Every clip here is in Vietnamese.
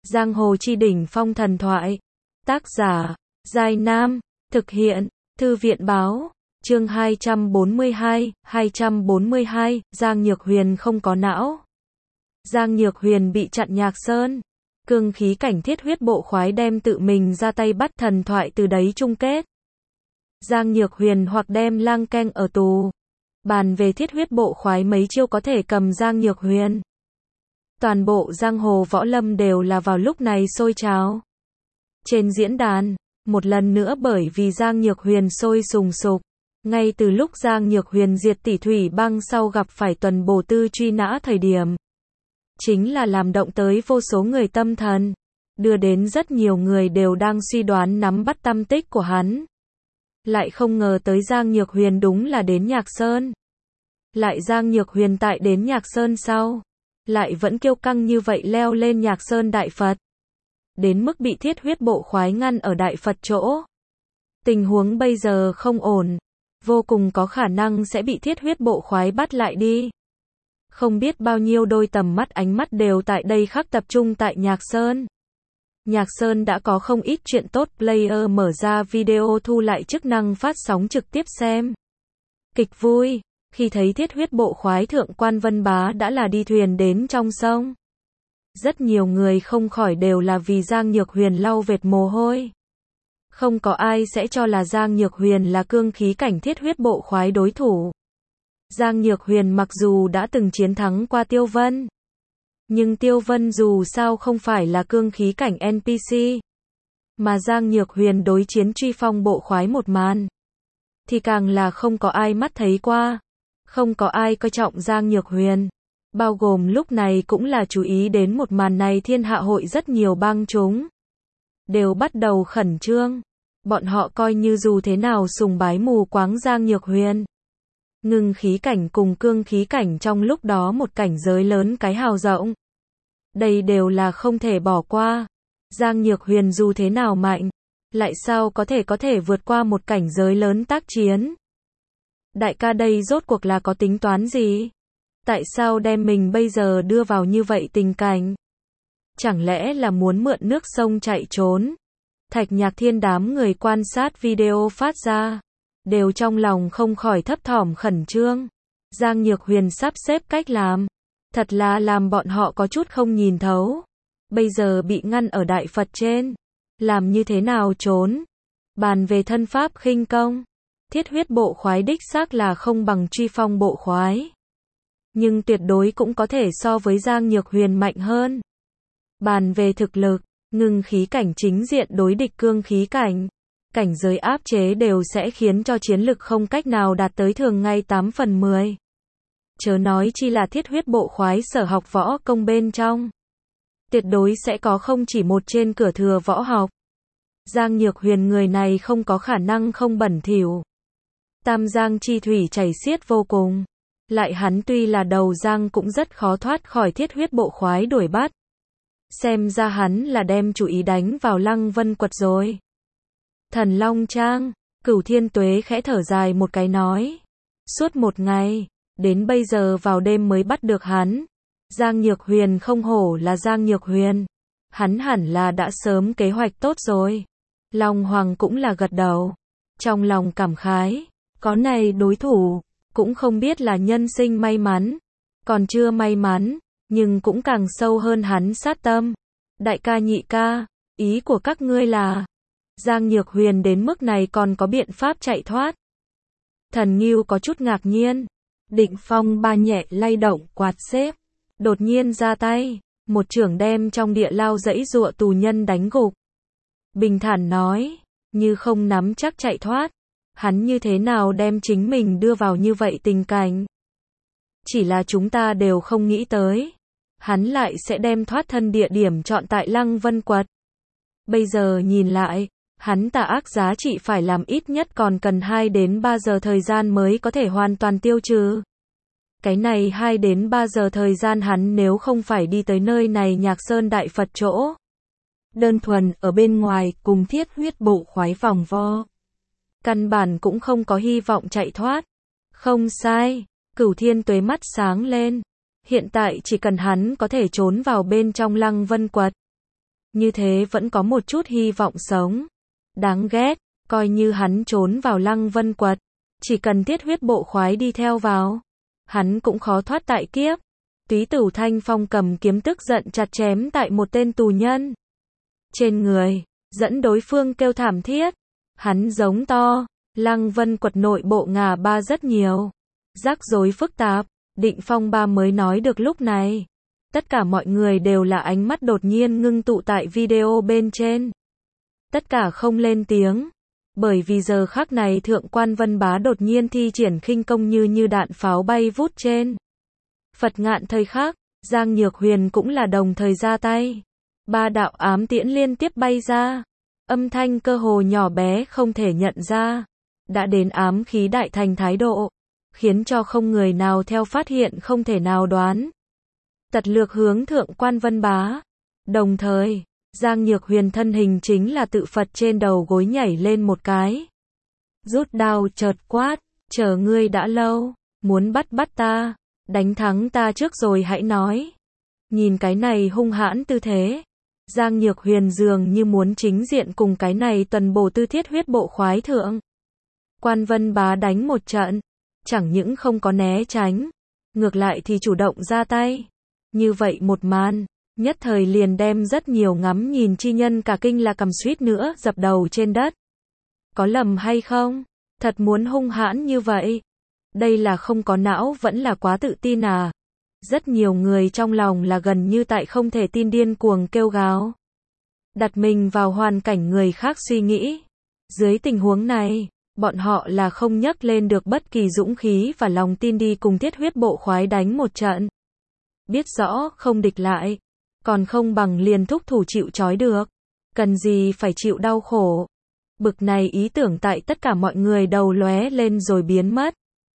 Giang hồ chi đỉnh phong thần thoại. Tác giả, Giai Nam. Thực hiện, Thư viện báo. Chương 242, Giang Nhược Huyền không có não. Giang Nhược Huyền bị chặn Nhạc Sơn. Cương khí cảnh thiết huyết bộ khoái đem tự mình ra tay bắt thần thoại từ đấy chung kết. Giang Nhược Huyền hoặc đem Lang Keng ở tù. Bàn về thiết huyết bộ khoái mấy chiêu có thể cầm Giang Nhược Huyền. Toàn bộ giang hồ võ lâm đều là vào lúc này sôi trào. Trên diễn đàn, một lần nữa bởi vì Giang Nhược Huyền sôi sùng sục. Ngay từ lúc Giang Nhược Huyền diệt tỷ Thủy Bang sau gặp phải tuần bổ tư truy nã thời điểm. Chính là làm động tới vô số người tâm thần. Đưa đến rất nhiều người đều đang suy đoán nắm bắt tâm tích của hắn. Lại không ngờ tới Giang Nhược Huyền đúng là đến Nhạc Sơn. Lại Giang Nhược Huyền tại đến Nhạc Sơn sau. Lại vẫn kiêu căng như vậy leo lên Nhạc Sơn Đại Phật. Đến mức bị thiết huyết bộ khoái ngăn ở Đại Phật chỗ. Tình huống bây giờ không ổn. Vô cùng có khả năng sẽ bị thiết huyết bộ khoái bắt lại đi. Không biết bao nhiêu đôi tầm mắt ánh mắt đều tại đây khắc tập trung tại Nhạc Sơn. Nhạc Sơn đã có không ít chuyện tốt, player mở ra video thu lại chức năng phát sóng trực tiếp xem. Kịch vui, khi thấy thiết huyết bộ khoái thượng quan Vân Bá đã là đi thuyền đến trong sông. Rất nhiều người không khỏi đều là vì Giang Nhược Huyền lau vệt mồ hôi. Không có ai sẽ cho là Giang Nhược Huyền là cương khí cảnh thiết huyết bộ khoái đối thủ. Giang Nhược Huyền mặc dù đã từng chiến thắng qua Tiêu Vân. Nhưng Tiêu Vân dù sao không phải là cương khí cảnh NPC. Mà Giang Nhược Huyền đối chiến truy phong bộ khoái một màn. Thì càng là không có ai mắt thấy qua. Không có ai coi trọng Giang Nhược Huyền. Bao gồm lúc này cũng là chú ý đến một màn này thiên hạ hội rất nhiều bang chúng. Đều bắt đầu khẩn trương. Bọn họ coi như dù thế nào sùng bái mù quáng Giang Nhược Huyền. Ngưng khí cảnh cùng cương khí cảnh trong lúc đó một cảnh giới lớn cái hào rộng. Đây đều là không thể bỏ qua. Giang Nhược Huyền dù thế nào mạnh, lại sao có thể vượt qua một cảnh giới lớn tác chiến. Đại ca đây rốt cuộc là có tính toán gì? Tại sao đem mình bây giờ đưa vào như vậy tình cảnh? Chẳng lẽ là muốn mượn nước sông chạy trốn? Thạch Nhạc Thiên đám người quan sát video phát ra. Đều trong lòng không khỏi thấp thỏm khẩn trương. Giang Nhược Huyền sắp xếp cách làm. Thật là làm bọn họ có chút không nhìn thấu. Bây giờ bị ngăn ở Đại Phật trên. Làm như thế nào trốn? Bàn về thân pháp khinh công. Thiết huyết bộ khoái đích xác là không bằng truy phong bộ khoái. Nhưng tuyệt đối cũng có thể so với Giang Nhược Huyền mạnh hơn. Bàn về thực lực, ngưng khí cảnh chính diện đối địch cương khí cảnh. Cảnh giới áp chế đều sẽ khiến cho chiến lực không cách nào đạt tới thường ngay 8 phần 10. Chớ nói chi là thiết huyết bộ khoái sở học võ công bên trong. Tuyệt đối sẽ có không chỉ một trên cửa thừa võ học. Giang Nhược Huyền người này không có khả năng không bẩn thỉu. Tam giang chi thủy chảy xiết vô cùng. Lại hắn tuy là đầu giang cũng rất khó thoát khỏi thiết huyết bộ khoái đuổi bắt. Xem ra hắn là đem chủ ý đánh vào Lăng Vân Quật rồi. Thần Long Trang, Cửu Thiên Tuế khẽ thở dài một cái nói. Suốt một ngày, đến bây giờ vào đêm mới bắt được hắn. Giang Nhược Huyền không hổ là Giang Nhược Huyền. Hắn hẳn là đã sớm kế hoạch tốt rồi. Long Hoàng cũng là gật đầu. Trong lòng cảm khái, có này đối thủ, cũng không biết là nhân sinh may mắn. Còn chưa may mắn, nhưng cũng càng sâu hơn hắn sát tâm. Đại ca nhị ca, ý của các ngươi là... Giang Nhược Huyền đến mức này còn có biện pháp chạy thoát. Thần Ngưu có chút ngạc nhiên. Định Phong ba nhẹ lay động quạt xếp. Đột nhiên ra tay. Một chưởng đem trong địa lao dãy dụa tù nhân đánh gục. Bình thản nói. Như không nắm chắc chạy thoát. Hắn như thế nào đem chính mình đưa vào như vậy tình cảnh. Chỉ là chúng ta đều không nghĩ tới. Hắn lại sẽ đem thoát thân địa điểm chọn tại Lăng Vân Quật. Bây giờ nhìn lại. Hắn tà ác giá trị phải làm ít nhất còn cần 2 đến 3 giờ thời gian mới có thể hoàn toàn tiêu trừ. Cái này 2 đến 3 giờ thời gian hắn nếu không phải đi tới nơi này Nhạc Sơn Đại Phật chỗ. Đơn thuần ở bên ngoài cùng thiết huyết bộ khoái vòng vo. Căn bản cũng không có hy vọng chạy thoát. Không sai, Cửu Thiên Tuế mắt sáng lên. Hiện tại chỉ cần hắn có thể trốn vào bên trong Lăng Vân Quật. như thế vẫn có một chút hy vọng sống. Đáng ghét, coi như hắn trốn vào Lăng Vân Quật, chỉ cần Thiết Huyết Bộ Khoái đi theo vào, hắn cũng khó thoát tại kiếp. Túy Tử Thanh Phong cầm kiếm tức giận chặt chém tại một tên tù nhân trên người, dẫn đối phương kêu thảm thiết. Hắn giống to, Lăng Vân Quật nội bộ ngà ba rất nhiều, rắc rối phức tạp. Định Phong Ba mới nói được lúc này. Tất cả mọi người đều là ánh mắt đột nhiên ngưng tụ tại video bên trên. Tất cả không lên tiếng, bởi vì giờ khắc này Thượng Quan Vân Bá đột nhiên thi triển khinh công như đạn pháo bay vút trên. Phật Ngạn thời khắc, Giang Nhược Huyền cũng là đồng thời ra tay. 3 đạo ám tiễn liên tiếp bay ra, âm thanh cơ hồ nhỏ bé không thể nhận ra, đã đến ám khí đại thành thái độ, khiến cho không người nào theo phát hiện không thể nào đoán. Tật lược hướng Thượng Quan Vân Bá. Đồng thời, Giang Nhược Huyền thân hình chính là tự Phật trên đầu gối nhảy lên một cái. Rút đao chợt quát, chờ ngươi đã lâu, muốn bắt ta, đánh thắng ta trước rồi hãy nói. Nhìn cái này hung hãn tư thế, Giang Nhược Huyền dường như muốn chính diện cùng cái này tuần bổ tư Thiết Huyết Bộ Khoái Thượng Quan Vân Bá đánh một trận, chẳng những không có né tránh, ngược lại thì chủ động ra tay. Như vậy một màn, nhất thời liền đem rất nhiều ngắm nhìn chi nhân cả kinh là cầm suýt nữa dập đầu trên đất. Có lầm hay không? Thật muốn hung hãn như vậy? Đây là không có não vẫn là quá tự tin à? Rất nhiều người trong lòng là gần như tại không thể tin điên cuồng kêu gào. Đặt mình vào hoàn cảnh người khác suy nghĩ. Dưới tình huống này, bọn họ là không nhấc lên được bất kỳ dũng khí và lòng tin đi cùng Thiết Huyết Bộ Khoái đánh một trận. Biết rõ không địch lại, còn không bằng liền thúc thủ chịu trói được. Cần gì phải chịu đau khổ. Bực này ý tưởng tại tất cả mọi người đầu lóe lên rồi biến mất.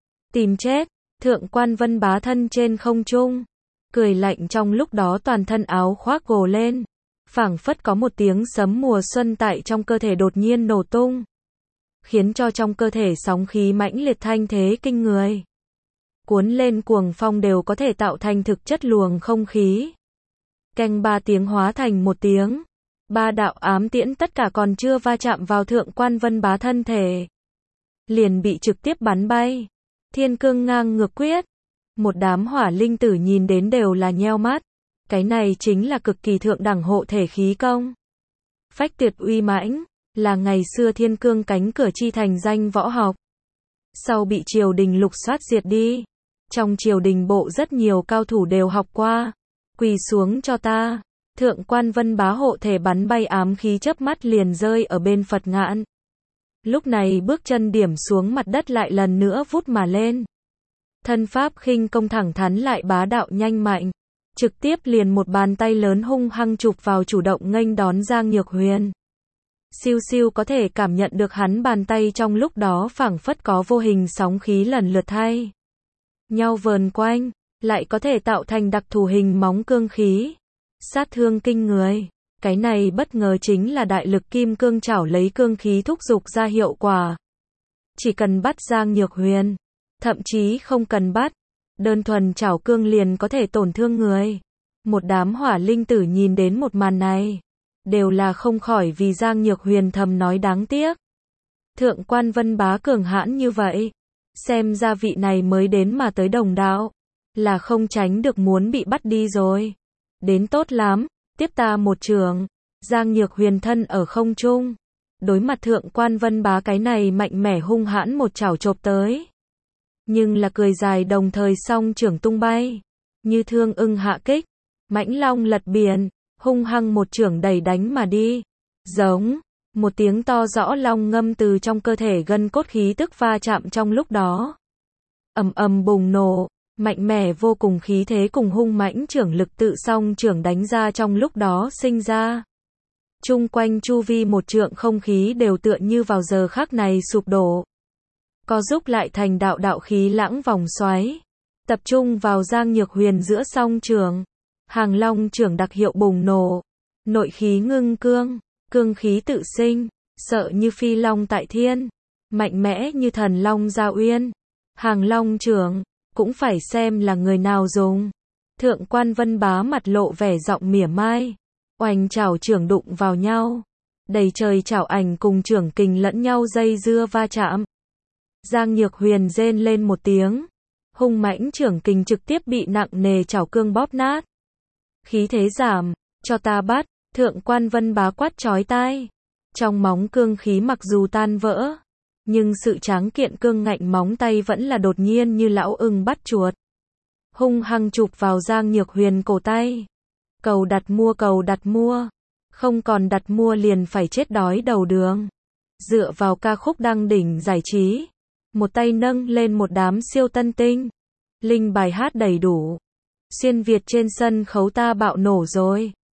Tìm chết, Thượng Quan Vân Bá thân trên không trung, cười lạnh trong lúc đó toàn thân áo khoác gồ lên, phảng phất có một tiếng sấm mùa xuân tại trong cơ thể đột nhiên nổ tung, khiến cho trong cơ thể sóng khí mãnh liệt thanh thế kinh người. Cuốn lên cuồng phong đều có thể tạo thành thực chất luồng không khí. Keng 3 tiếng hóa thành một tiếng. 3 đạo ám tiễn tất cả còn chưa va chạm vào Thượng Quan Vân Bá thân thể, liền bị trực tiếp bắn bay. Thiên cương ngang ngược quyết. Một đám hỏa linh tử nhìn đến đều là nheo mắt. Cái này chính là cực kỳ thượng đẳng hộ thể khí công. Phách tuyệt uy mãnh, là ngày xưa thiên cương cánh cửa chi thành danh võ học. Sau bị triều đình lục soát diệt đi, trong triều đình bộ rất nhiều cao thủ đều học qua. Quỳ xuống cho ta. Thượng Quan Vân Bá hộ thể bắn bay ám khí chớp mắt liền rơi ở bên Phật Ngạn. Lúc này bước chân điểm xuống mặt đất lại lần nữa vút mà lên. Thân pháp khinh công thẳng thắn lại bá đạo nhanh mạnh, trực tiếp liền một bàn tay lớn hung hăng chụp vào chủ động nghênh đón Giang Nhược Huyền. Siêu siêu có thể cảm nhận được hắn bàn tay trong lúc đó phảng phất có vô hình sóng khí lần lượt thay nhau vờn quanh, lại có thể tạo thành đặc thù hình móng cương khí, sát thương kinh người. Cái này bất ngờ chính là đại lực kim cương chảo lấy cương khí thúc dục ra hiệu quả. Chỉ cần bắt Giang Nhược Huyền, thậm chí không cần bắt, đơn thuần chảo cương liền có thể tổn thương người. Một đám hỏa linh tử nhìn đến một màn này, đều là không khỏi vì Giang Nhược Huyền thầm nói đáng tiếc. Thượng Quan Vân Bá cường hãn như vậy, xem ra vị này mới đến mà tới đồng đạo, là không tránh được muốn bị bắt đi rồi. Đến tốt lắm, tiếp ta một trường. Giang Nhược Huyền thân ở không trung, đối mặt Thượng Quan Vân Bá cái này mạnh mẽ hung hãn một chảo chộp tới. Nhưng là cười dài đồng thời song trưởng tung bay, như thương ưng hạ kích, mãnh long lật biển, hung hăng một chưởng đẩy đánh mà đi. Giống, một tiếng to rõ long ngâm từ trong cơ thể gân cốt khí tức va chạm trong lúc đó. Ầm ầm bùng nổ, mạnh mẽ vô cùng khí thế cùng hung mãnh trưởng lực tự song trưởng đánh ra trong lúc đó sinh ra. Chung quanh chu vi một trượng không khí đều tựa như vào giờ khắc này sụp đổ. Co giúp lại thành đạo đạo khí lãng vòng xoáy, tập trung vào Giang Nhược Huyền giữa song trường. Hàng long trưởng đặc hiệu bùng nổ, nội khí ngưng cương, cương khí tự sinh, sợ như phi long tại thiên, mạnh mẽ như thần long giao uyên. Hàng long trưởng, cũng phải xem là người nào dùng. Thượng Quan Vân Bá mặt lộ vẻ giọng mỉa mai. Oanh chảo chưởng đụng vào nhau. Đầy trời chảo ảnh cùng chưởng kình lẫn nhau dây dưa va chạm. Giang Nhược Huyền rên lên một tiếng. Hung mãnh chưởng kình trực tiếp bị nặng nề chảo cương bóp nát. Khí thế giảm, cho ta bắt, Thượng quan Vân Bá quát chói tai. Trong móng cương khí mặc dù tan vỡ, nhưng sự tráng kiện cương ngạnh móng tay vẫn là đột nhiên như lão ưng bắt chuột. Hung hăng chụp vào Giang Nhược Huyền cổ tay. Cầu đặt mua. Không còn đặt mua liền phải chết đói đầu đường. Dựa vào ca khúc đăng đỉnh giải trí. Một tay nâng lên một đám siêu tân tinh. Linh bài hát đầy đủ. Xuyên Việt trên sân khấu ta bạo nổ rồi.